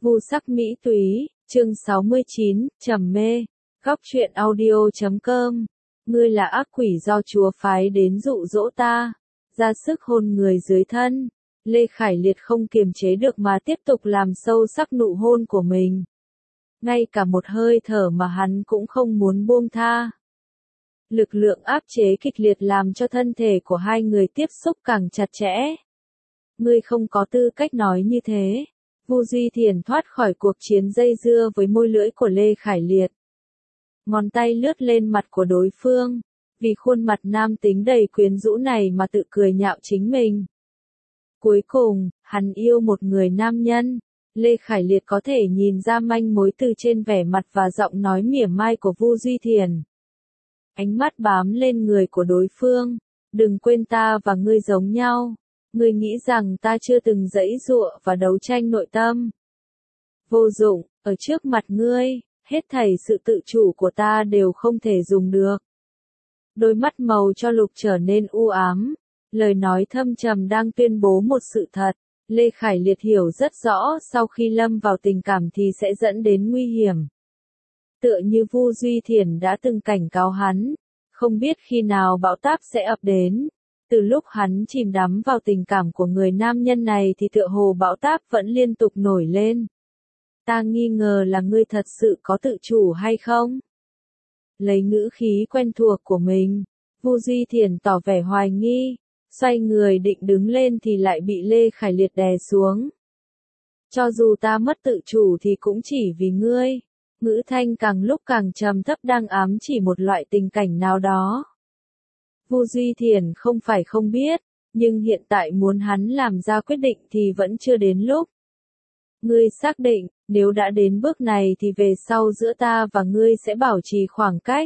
Vu sắc mỹ túy, chương 69, trầm mê, góc truyện audio.com. Ngươi là ác quỷ do Chúa phái đến dụ dỗ ta, ra sức hôn người dưới thân. Lê Khải Liệt không kiềm chế được mà tiếp tục làm sâu sắc nụ hôn của mình. Ngay cả một hơi thở mà hắn cũng không muốn buông tha. Lực lượng áp chế kịch liệt làm cho thân thể của hai người tiếp xúc càng chặt chẽ. Ngươi không có tư cách nói như thế. Vu Duy Thiền thoát khỏi cuộc chiến dây dưa với môi lưỡi của Lê Khải Liệt. Ngón tay lướt lên mặt của đối phương, vì khuôn mặt nam tính đầy quyến rũ này mà tự cười nhạo chính mình. Cuối cùng, hắn yêu một người nam nhân. Lê Khải Liệt có thể nhìn ra manh mối từ trên vẻ mặt và giọng nói mỉa mai của Vu Duy Thiền. Ánh mắt bám lên người của đối phương. Đừng quên ta và ngươi giống nhau. Ngươi nghĩ rằng ta chưa từng giãy giụa và đấu tranh nội tâm. Vô dụng, ở trước mặt ngươi, hết thảy sự tự chủ của ta đều không thể dùng được. Đôi mắt màu cho lục trở nên u ám, lời nói thâm trầm đang tuyên bố một sự thật. Lê Khải Liệt hiểu rất rõ sau khi lâm vào tình cảm thì sẽ dẫn đến nguy hiểm. Tựa như Vu Duy Thiền đã từng cảnh cáo hắn, không biết khi nào bão táp sẽ ập đến. Từ lúc hắn chìm đắm vào tình cảm của người nam nhân này thì tựa hồ bão táp vẫn liên tục nổi lên. Ta nghi ngờ là ngươi thật sự có tự chủ hay không? Lấy ngữ khí quen thuộc của mình, Vu Duy Thiền tỏ vẻ hoài nghi, xoay người định đứng lên thì lại bị Lê Khải Liệt đè xuống. Cho dù ta mất tự chủ thì cũng chỉ vì ngươi. Ngữ thanh càng lúc càng trầm thấp đang ám chỉ một loại tình cảnh nào đó. Vu Duy Thiền không phải không biết, nhưng hiện tại muốn hắn làm ra quyết định thì vẫn chưa đến lúc. Ngươi xác định, nếu đã đến bước này thì về sau giữa ta và ngươi sẽ bảo trì khoảng cách.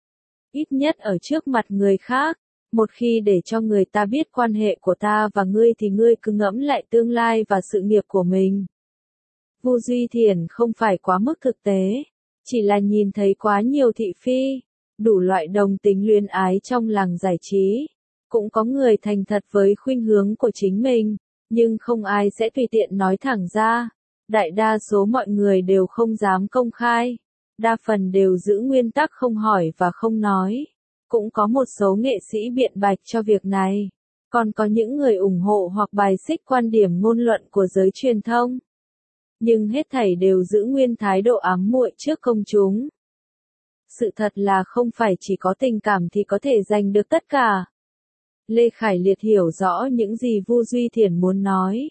Ít nhất ở trước mặt người khác, một khi để cho người ta biết quan hệ của ta và ngươi thì ngươi cứ ngẫm lại tương lai và sự nghiệp của mình. Vu Duy Thiền không phải quá mức thực tế, chỉ là nhìn thấy quá nhiều thị phi. Đủ loại đồng tính luyến ái trong làng giải trí. Cũng có người thành thật với khuynh hướng của chính mình, nhưng không ai sẽ tùy tiện nói thẳng ra. Đại đa số mọi người đều không dám công khai. Đa phần đều giữ nguyên tắc không hỏi và không nói. Cũng có một số nghệ sĩ biện bạch cho việc này. Còn có những người ủng hộ hoặc bài xích quan điểm ngôn luận của giới truyền thông. Nhưng hết thảy đều giữ nguyên thái độ ám muội trước công chúng. Sự thật là không phải chỉ có tình cảm thì có thể giành được tất cả. Lê Khải Liệt hiểu rõ những gì Vu Duy Thiền muốn nói.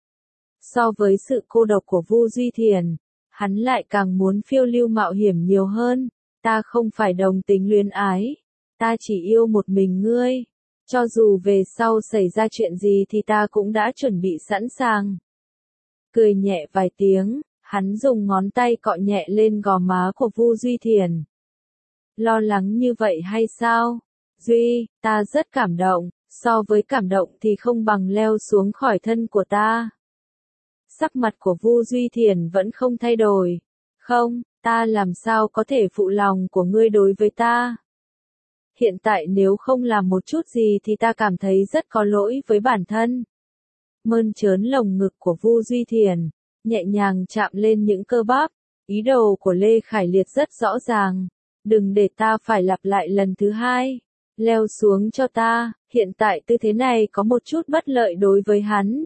So với sự cô độc của Vu Duy Thiền, hắn lại càng muốn phiêu lưu mạo hiểm nhiều hơn. Ta không phải đồng tính luyến ái. Ta chỉ yêu một mình ngươi. Cho dù về sau xảy ra chuyện gì thì ta cũng đã chuẩn bị sẵn sàng. Cười nhẹ vài tiếng, hắn dùng ngón tay cọ nhẹ lên gò má của Vu Duy Thiền. Lo lắng như vậy hay sao? Duy, ta rất cảm động, so với cảm động thì không bằng leo xuống khỏi thân của ta. Sắc mặt của Vu Duy Thiền vẫn không thay đổi. Không, ta làm sao có thể phụ lòng của ngươi đối với ta? Hiện tại nếu không làm một chút gì thì ta cảm thấy rất có lỗi với bản thân. Mơn trớn lồng ngực của Vu Duy Thiền, nhẹ nhàng chạm lên những cơ bắp. Ý đồ của Lê Khải Liệt rất rõ ràng. Đừng để ta phải lặp lại lần thứ hai. Leo xuống cho ta, hiện tại tư thế này có một chút bất lợi đối với hắn.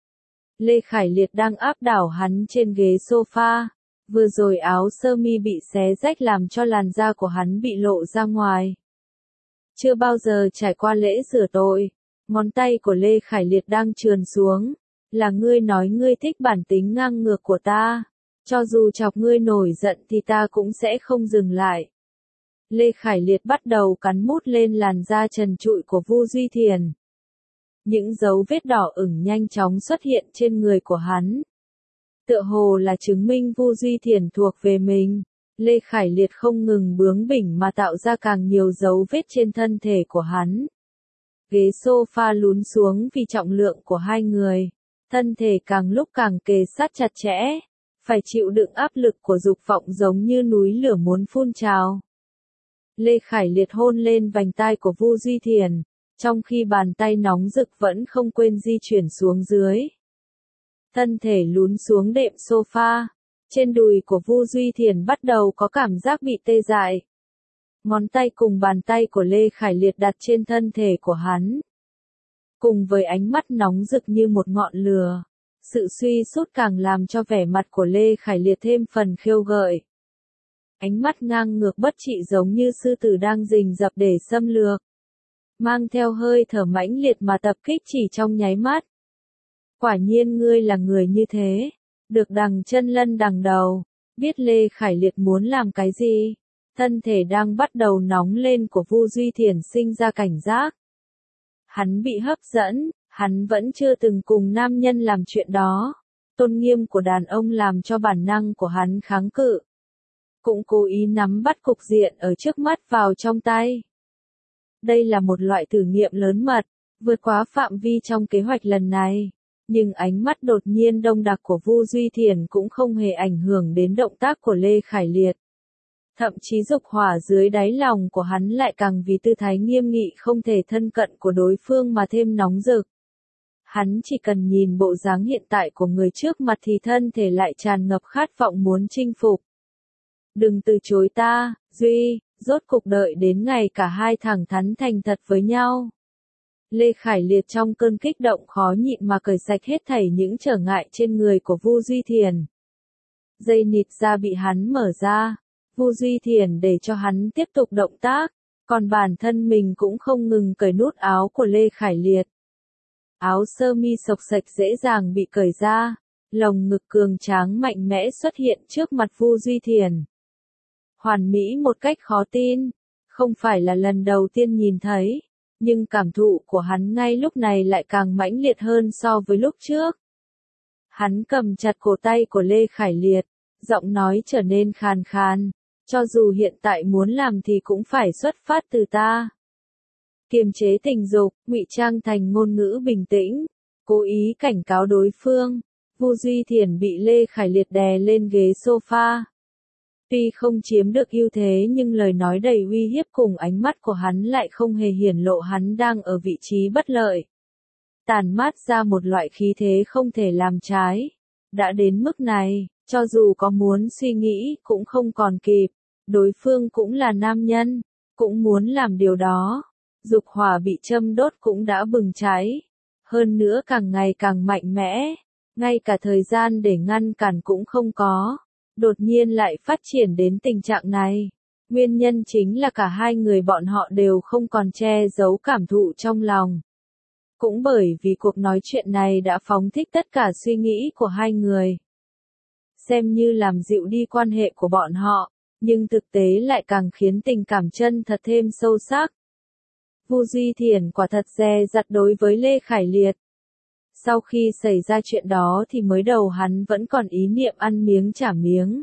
Lê Khải Liệt đang áp đảo hắn trên ghế sofa. Vừa rồi áo sơ mi bị xé rách làm cho làn da của hắn bị lộ ra ngoài. Chưa bao giờ trải qua lễ rửa tội. Ngón tay của Lê Khải Liệt đang trườn xuống. Là ngươi nói ngươi thích bản tính ngang ngược của ta. Cho dù chọc ngươi nổi giận thì ta cũng sẽ không dừng lại. Lê Khải Liệt bắt đầu cắn mút lên làn da trần trụi của Vu Duy Thiền. Những dấu vết đỏ ửng nhanh chóng xuất hiện trên người của hắn. Tựa hồ là chứng minh Vu Duy Thiền thuộc về mình. Lê Khải Liệt không ngừng bướng bỉnh mà tạo ra càng nhiều dấu vết trên thân thể của hắn. Ghế sofa lún xuống vì trọng lượng của hai người. Thân thể càng lúc càng kề sát chặt chẽ. Phải chịu đựng áp lực của dục vọng giống như núi lửa muốn phun trào. Lê Khải Liệt hôn lên vành tai của Vu Duy Thiền, trong khi bàn tay nóng rực vẫn không quên di chuyển xuống dưới. thân thể lún xuống đệm sofa. Trên đùi của Vu Duy Thiền bắt đầu có cảm giác bị tê dại. Ngón tay cùng bàn tay của Lê Khải Liệt đặt trên thân thể của hắn. Cùng với ánh mắt nóng rực như một ngọn lửa, sự suy sút càng làm cho vẻ mặt của Lê Khải Liệt thêm phần khiêu gợi. Ánh mắt ngang ngược bất trị giống như sư tử đang rình rập để xâm lược. Mang theo hơi thở mãnh liệt mà tập kích chỉ trong nháy mắt. Quả nhiên ngươi là người như thế. Được đằng chân lân đằng đầu. Biết Lê Khải Liệt muốn làm cái gì. Thân thể đang bắt đầu nóng lên của Vu Duy Thiền sinh ra cảnh giác. Hắn bị hấp dẫn, hắn vẫn chưa từng cùng nam nhân làm chuyện đó. Tôn nghiêm của đàn ông làm cho bản năng của hắn kháng cự. Cũng cố ý nắm bắt cục diện ở trước mắt vào trong tay. Đây là một loại thử nghiệm lớn mật, vượt quá phạm vi trong kế hoạch lần này. Nhưng ánh mắt đột nhiên đông đặc của Vu Duy Thiền cũng không hề ảnh hưởng đến động tác của Lê Khải Liệt. Thậm chí dục hỏa dưới đáy lòng của hắn lại càng vì tư thái nghiêm nghị không thể thân cận của đối phương mà thêm nóng rực. Hắn chỉ cần nhìn bộ dáng hiện tại của người trước mặt thì thân thể lại tràn ngập khát vọng muốn chinh phục. Đừng từ chối ta, Duy, rốt cục đợi đến ngày cả hai thẳng thắn thành thật với nhau. Lê Khải Liệt trong cơn kích động khó nhịn mà cởi sạch hết thảy những trở ngại trên người của Vu Duy Thiền. Dây nịt da bị hắn mở ra, Vu Duy Thiền để cho hắn tiếp tục động tác, còn bản thân mình cũng không ngừng cởi nút áo của Lê Khải Liệt. Áo sơ mi xộc xệch dễ dàng bị cởi ra, lồng ngực cường tráng mạnh mẽ xuất hiện trước mặt Vu Duy Thiền. Hoàn mỹ một cách khó tin, không phải là lần đầu tiên nhìn thấy, nhưng cảm thụ của hắn ngay lúc này lại càng mãnh liệt hơn so với lúc trước. Hắn cầm chặt cổ tay của Lê Khải Liệt, giọng nói trở nên khàn khàn, cho dù hiện tại muốn làm thì cũng phải xuất phát từ ta. Kiềm chế tình dục, ngụy trang thành ngôn ngữ bình tĩnh, cố ý cảnh cáo đối phương. Vu Duy Thiền bị Lê Khải Liệt đè lên ghế sofa. Tuy không chiếm được ưu thế nhưng lời nói đầy uy hiếp cùng ánh mắt của hắn lại không hề hiển lộ hắn đang ở vị trí bất lợi. Tàn mát ra một loại khí thế không thể làm trái. Đã đến mức này, cho dù có muốn suy nghĩ cũng không còn kịp. Đối phương cũng là nam nhân, cũng muốn làm điều đó. Dục hỏa bị châm đốt cũng đã bừng cháy. Hơn nữa càng ngày càng mạnh mẽ. Ngay cả thời gian để ngăn cản cũng không có. Đột nhiên lại phát triển đến tình trạng này. Nguyên nhân chính là cả hai người bọn họ đều không còn che giấu cảm thụ trong lòng. Cũng bởi vì cuộc nói chuyện này đã phóng thích tất cả suy nghĩ của hai người. Xem như làm dịu đi quan hệ của bọn họ, nhưng thực tế lại càng khiến tình cảm chân thật thêm sâu sắc. Vu Duy Thiền quả thật dè dặt đối với Lê Khải Liệt. Sau khi xảy ra chuyện đó thì mới đầu hắn vẫn còn ý niệm ăn miếng trả miếng.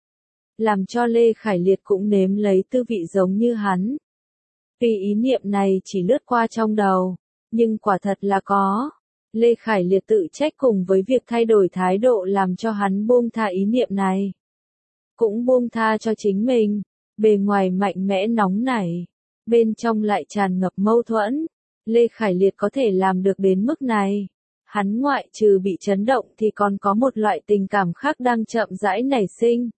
Làm cho Lê Khải Liệt cũng nếm lấy tư vị giống như hắn. Tuy ý niệm này chỉ lướt qua trong đầu, nhưng quả thật là có. Lê Khải Liệt tự trách cùng với việc thay đổi thái độ làm cho hắn buông tha ý niệm này. Cũng buông tha cho chính mình, bề ngoài mạnh mẽ nóng nảy, bên trong lại tràn ngập mâu thuẫn. Lê Khải Liệt có thể làm được đến mức này. Hắn ngoại trừ bị chấn động thì còn có một loại tình cảm khác đang chậm rãi nảy sinh.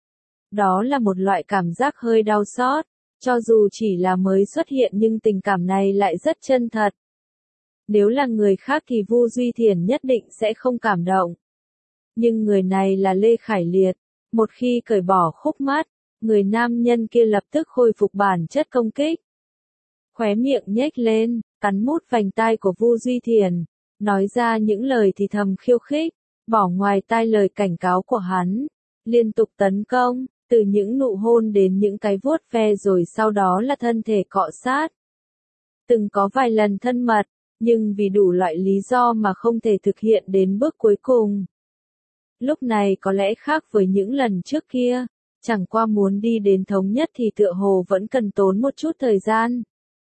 Đó là một loại cảm giác hơi đau xót, cho dù chỉ là mới xuất hiện nhưng tình cảm này lại rất chân thật. Nếu là người khác thì Vu Duy Thiền nhất định sẽ không cảm động. Nhưng người này là Lê Khải Liệt, một khi cởi bỏ khúc mắc, người nam nhân kia lập tức khôi phục bản chất công kích. Khóe miệng nhếch lên, cắn mút vành tai của Vu Duy Thiền. Nói ra những lời thì thầm khiêu khích, bỏ ngoài tai lời cảnh cáo của hắn, liên tục tấn công, từ những nụ hôn đến những cái vuốt ve rồi sau đó là thân thể cọ sát. Từng có vài lần thân mật, nhưng vì đủ loại lý do mà không thể thực hiện đến bước cuối cùng. Lúc này có lẽ khác với những lần trước kia, chẳng qua muốn đi đến thống nhất thì tựa hồ vẫn cần tốn một chút thời gian.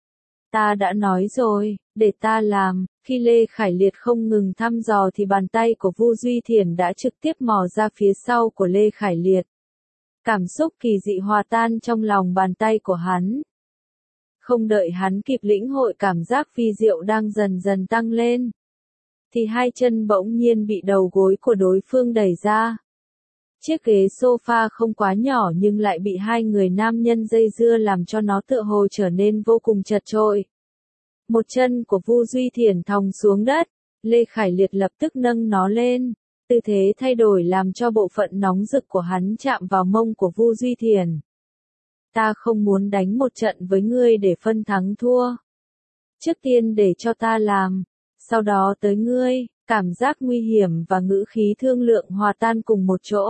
Ta đã nói rồi, để ta làm. Khi Lê Khải Liệt không ngừng thăm dò thì bàn tay của Vu Duy Thiền đã trực tiếp mò ra phía sau của Lê Khải Liệt. Cảm xúc kỳ dị hòa tan trong lòng bàn tay của hắn. Không đợi hắn kịp lĩnh hội cảm giác vi diệu đang dần dần tăng lên. thì hai chân bỗng nhiên bị đầu gối của đối phương đẩy ra. Chiếc ghế sofa không quá nhỏ nhưng lại bị hai người nam nhân dây dưa làm cho nó tựa hồ trở nên vô cùng chật chội. Một chân của Vu Duy Thiển thòng xuống đất, Lê Khải Liệt lập tức nâng nó lên, tư thế thay đổi làm cho bộ phận nóng rực của hắn chạm vào mông của Vu Duy Thiển. Ta không muốn đánh một trận với ngươi để phân thắng thua. Trước tiên để cho ta làm, sau đó tới ngươi, cảm giác nguy hiểm và ngữ khí thương lượng hòa tan cùng một chỗ.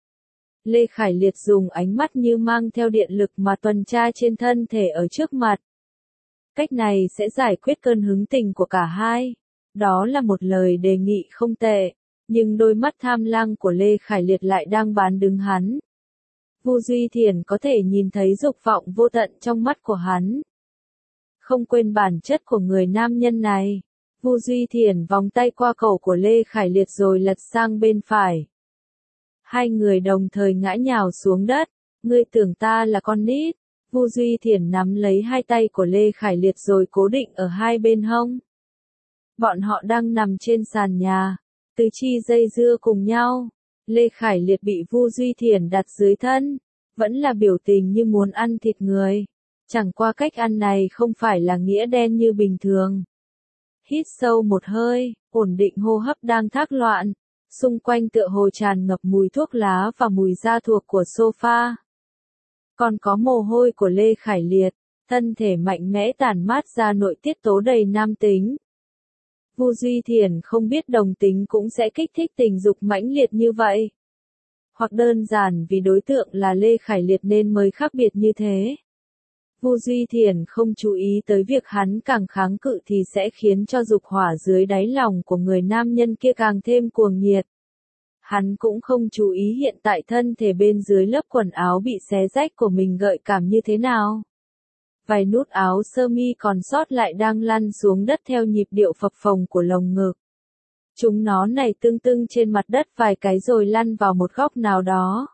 Lê Khải Liệt dùng ánh mắt như mang theo điện lực mà tuần tra trên thân thể ở trước mặt. Cách này sẽ giải quyết cơn hứng tình của cả hai. Đó là một lời đề nghị không tệ, nhưng đôi mắt tham lam của Lê Khải Liệt lại đang bán đứng hắn. Vu Duy Thiển có thể nhìn thấy dục vọng vô tận trong mắt của hắn. Không quên bản chất của người nam nhân này, Vu Duy Thiển vòng tay qua cổ của Lê Khải Liệt rồi lật sang bên phải. Hai người đồng thời ngã nhào xuống đất, ngươi tưởng ta là con nít. Vu Duy Thiển nắm lấy hai tay của Lê Khải Liệt rồi cố định ở hai bên hông. Bọn họ đang nằm trên sàn nhà, tứ chi dây dưa cùng nhau. Lê Khải Liệt bị Vu Duy Thiển đặt dưới thân, vẫn là biểu tình như muốn ăn thịt người. Chẳng qua cách ăn này không phải là nghĩa đen như bình thường. Hít sâu một hơi, ổn định hô hấp đang thác loạn. Xung quanh tựa hồ tràn ngập mùi thuốc lá và mùi da thuộc của sofa. Còn có mồ hôi của Lê Khải Liệt, thân thể mạnh mẽ tản mát ra nội tiết tố đầy nam tính. Vu Duy Thiển không biết đồng tính cũng sẽ kích thích tình dục mãnh liệt như vậy. Hoặc đơn giản vì đối tượng là Lê Khải Liệt nên mới khác biệt như thế. Vu Duy Thiển không chú ý tới việc hắn càng kháng cự thì sẽ khiến cho dục hỏa dưới đáy lòng của người nam nhân kia càng thêm cuồng nhiệt. Hắn cũng không chú ý hiện tại thân thể bên dưới lớp quần áo bị xé rách của mình gợi cảm như thế nào. Vài nút áo sơ mi còn sót lại đang lăn xuống đất theo nhịp điệu phập phồng của lồng ngực. Chúng nó nảy tưng tưng trên mặt đất vài cái rồi lăn vào một góc nào đó.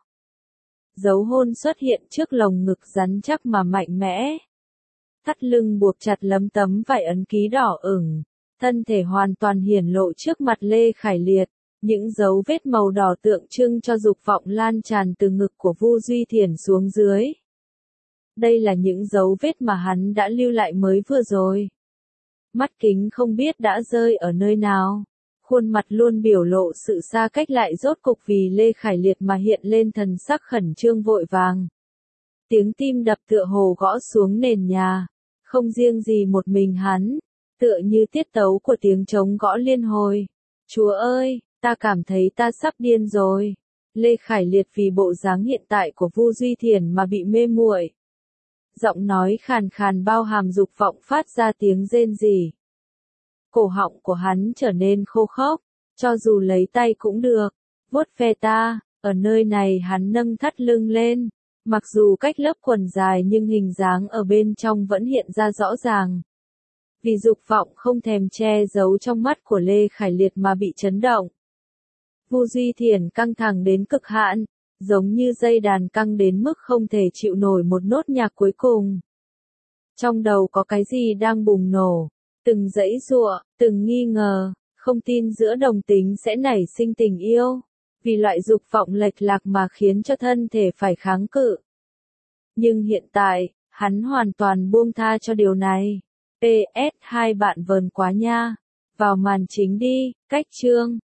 Dấu hôn xuất hiện trước lồng ngực rắn chắc mà mạnh mẽ. Thắt lưng buộc chặt lấm tấm vải ấn ký đỏ ửng. Thân thể hoàn toàn hiển lộ trước mặt Lê Khải Liệt. Những dấu vết màu đỏ tượng trưng cho dục vọng lan tràn từ ngực của Vu Duy Thiển xuống dưới. Đây là những dấu vết mà hắn đã lưu lại mới vừa rồi. Mắt kính không biết đã rơi ở nơi nào. Khuôn mặt luôn biểu lộ sự xa cách lại rốt cục vì Lê Khải Liệt mà hiện lên thần sắc khẩn trương vội vàng. Tiếng tim đập tựa hồ gõ xuống nền nhà. Không riêng gì một mình hắn, tựa như tiết tấu của tiếng trống gõ liên hồi. Chúa ơi, ta cảm thấy ta sắp điên rồi. Lê Khải Liệt vì bộ dáng hiện tại của Vu Duy Thiển mà bị mê muội. Giọng nói khàn khàn bao hàm dục vọng phát ra tiếng rên rỉ. Cổ họng của hắn trở nên khô khốc, cho dù lấy tay cũng được. Vuốt ve ta, ở nơi này hắn nâng thắt lưng lên. Mặc dù cách lớp quần dài nhưng hình dáng ở bên trong vẫn hiện ra rõ ràng. Vì dục vọng không thèm che giấu trong mắt của Lê Khải Liệt mà bị chấn động. Vu Duy Thiển căng thẳng đến cực hạn, giống như dây đàn căng đến mức không thể chịu nổi một nốt nhạc cuối cùng. Trong đầu có cái gì đang bùng nổ, từng giãy giụa, từng nghi ngờ, không tin giữa đồng tính sẽ nảy sinh tình yêu, vì loại dục vọng lệch lạc mà khiến cho thân thể phải kháng cự. Nhưng hiện tại, hắn hoàn toàn buông tha cho điều này. PS, hai bạn vờn quá nha. Vào màn chính đi, cách chương.